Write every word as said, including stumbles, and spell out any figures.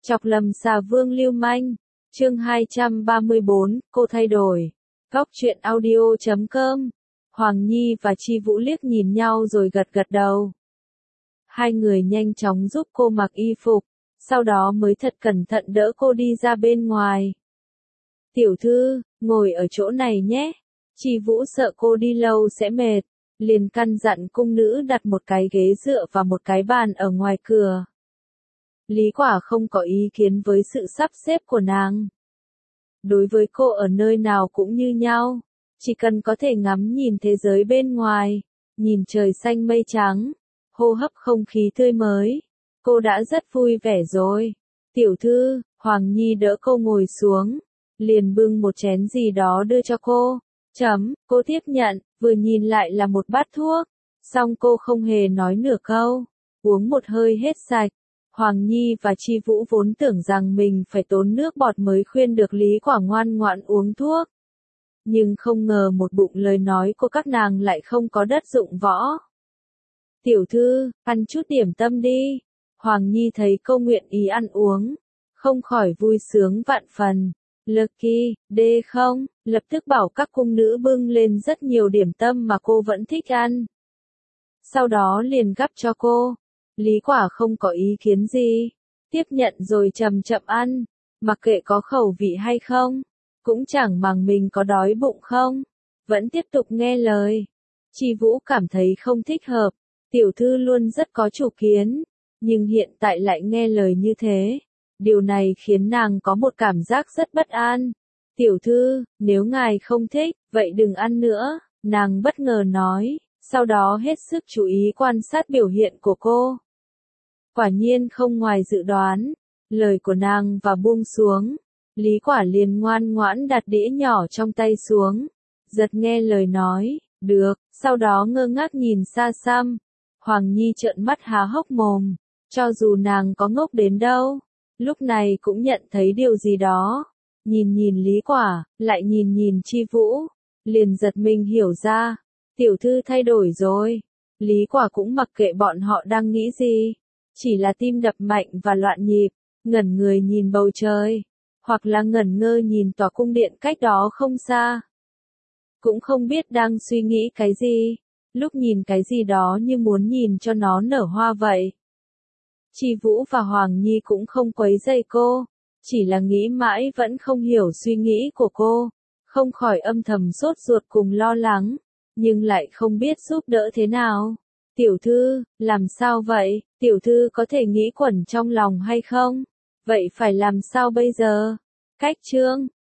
Chọc lầm xà vương lưu manh. Chương hai trăm ba mươi bốn, cô thay đổi. Góc truyện audio chấm com. Hoàng Nhi và Chi Vũ liếc nhìn nhau rồi gật gật đầu. Hai người nhanh chóng giúp cô mặc y phục, sau đó mới thật cẩn thận đỡ cô đi ra bên ngoài. Tiểu thư, ngồi ở chỗ này nhé. Chi Vũ sợ cô đi lâu sẽ mệt, liền căn dặn cung nữ đặt một cái ghế dựa và một cái bàn ở ngoài cửa. Lý Quả không có ý kiến với sự sắp xếp của nàng. Đối với cô ở nơi nào cũng như nhau, chỉ cần có thể ngắm nhìn thế giới bên ngoài, nhìn trời xanh mây trắng, hô hấp không khí tươi mới, cô đã rất vui vẻ rồi. Tiểu thư, Hoàng Nhi đỡ cô ngồi xuống, liền bưng một chén gì đó đưa cho cô. Chấm, cô tiếp nhận, vừa nhìn lại là một bát thuốc, xong cô không hề nói nửa câu, uống một hơi hết sạch. Hoàng Nhi và Chi Vũ vốn tưởng rằng mình phải tốn nước bọt mới khuyên được Lý Quả ngoan ngoãn uống thuốc. Nhưng không ngờ một bụng lời nói của các nàng lại không có đất dụng võ. Tiểu thư, ăn chút điểm tâm đi. Hoàng Nhi thấy cô nguyện ý ăn uống, không khỏi vui sướng vạn phần. Lucky, đê không, lập tức bảo các cung nữ bưng lên rất nhiều điểm tâm mà cô vẫn thích ăn. Sau đó liền gắp cho cô. Lý Quả không có ý kiến gì, tiếp nhận rồi chậm chậm ăn, mặc kệ có khẩu vị hay không, cũng chẳng màng mình có đói bụng không, vẫn tiếp tục nghe lời. Chi Vũ cảm thấy không thích hợp, tiểu thư luôn rất có chủ kiến, nhưng hiện tại lại nghe lời như thế, điều này khiến nàng có một cảm giác rất bất an. Tiểu thư, nếu ngài không thích, vậy đừng ăn nữa, nàng bất ngờ nói, sau đó hết sức chú ý quan sát biểu hiện của cô. Quả nhiên không ngoài dự đoán, lời của nàng và buông xuống, Lý Quả liền ngoan ngoãn đặt đĩa nhỏ trong tay xuống, giật nghe lời nói, được, sau đó ngơ ngác nhìn xa xăm. Hoàng Nhi trợn mắt há hốc mồm, cho dù nàng có ngốc đến đâu, lúc này cũng nhận thấy điều gì đó, nhìn nhìn Lý Quả, lại nhìn nhìn Chi Vũ, liền giật mình hiểu ra, tiểu thư thay đổi rồi. Lý Quả cũng mặc kệ bọn họ đang nghĩ gì, chỉ là tim đập mạnh và loạn nhịp, ngẩn người nhìn bầu trời, hoặc là ngẩn ngơ nhìn tòa cung điện cách đó không xa. Cũng không biết đang suy nghĩ cái gì, lúc nhìn cái gì đó như muốn nhìn cho nó nở hoa vậy. Chi Vũ và Hoàng Nhi cũng không quấy rầy cô, chỉ là nghĩ mãi vẫn không hiểu suy nghĩ của cô, không khỏi âm thầm sốt ruột cùng lo lắng, nhưng lại không biết giúp đỡ thế nào. Tiểu thư, làm sao vậy? Tiểu thư có thể nghĩ quẩn trong lòng hay không? Vậy phải làm sao bây giờ? Cách chương